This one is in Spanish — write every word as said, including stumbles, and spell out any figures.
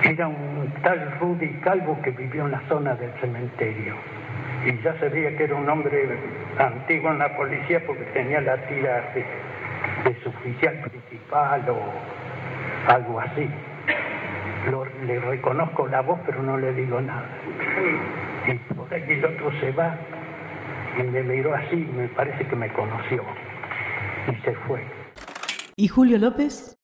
Era un tal Rudy Calvo que vivió en la zona del cementerio. Y ya sabía que era un hombre antiguo en la policía porque tenía la tira de, de su oficial principal o algo así. Lo, le reconozco la voz, pero no le digo nada. Y por ahí el otro se va y me miró así, me parece que me conoció. Y se fue. ¿Y Julio López?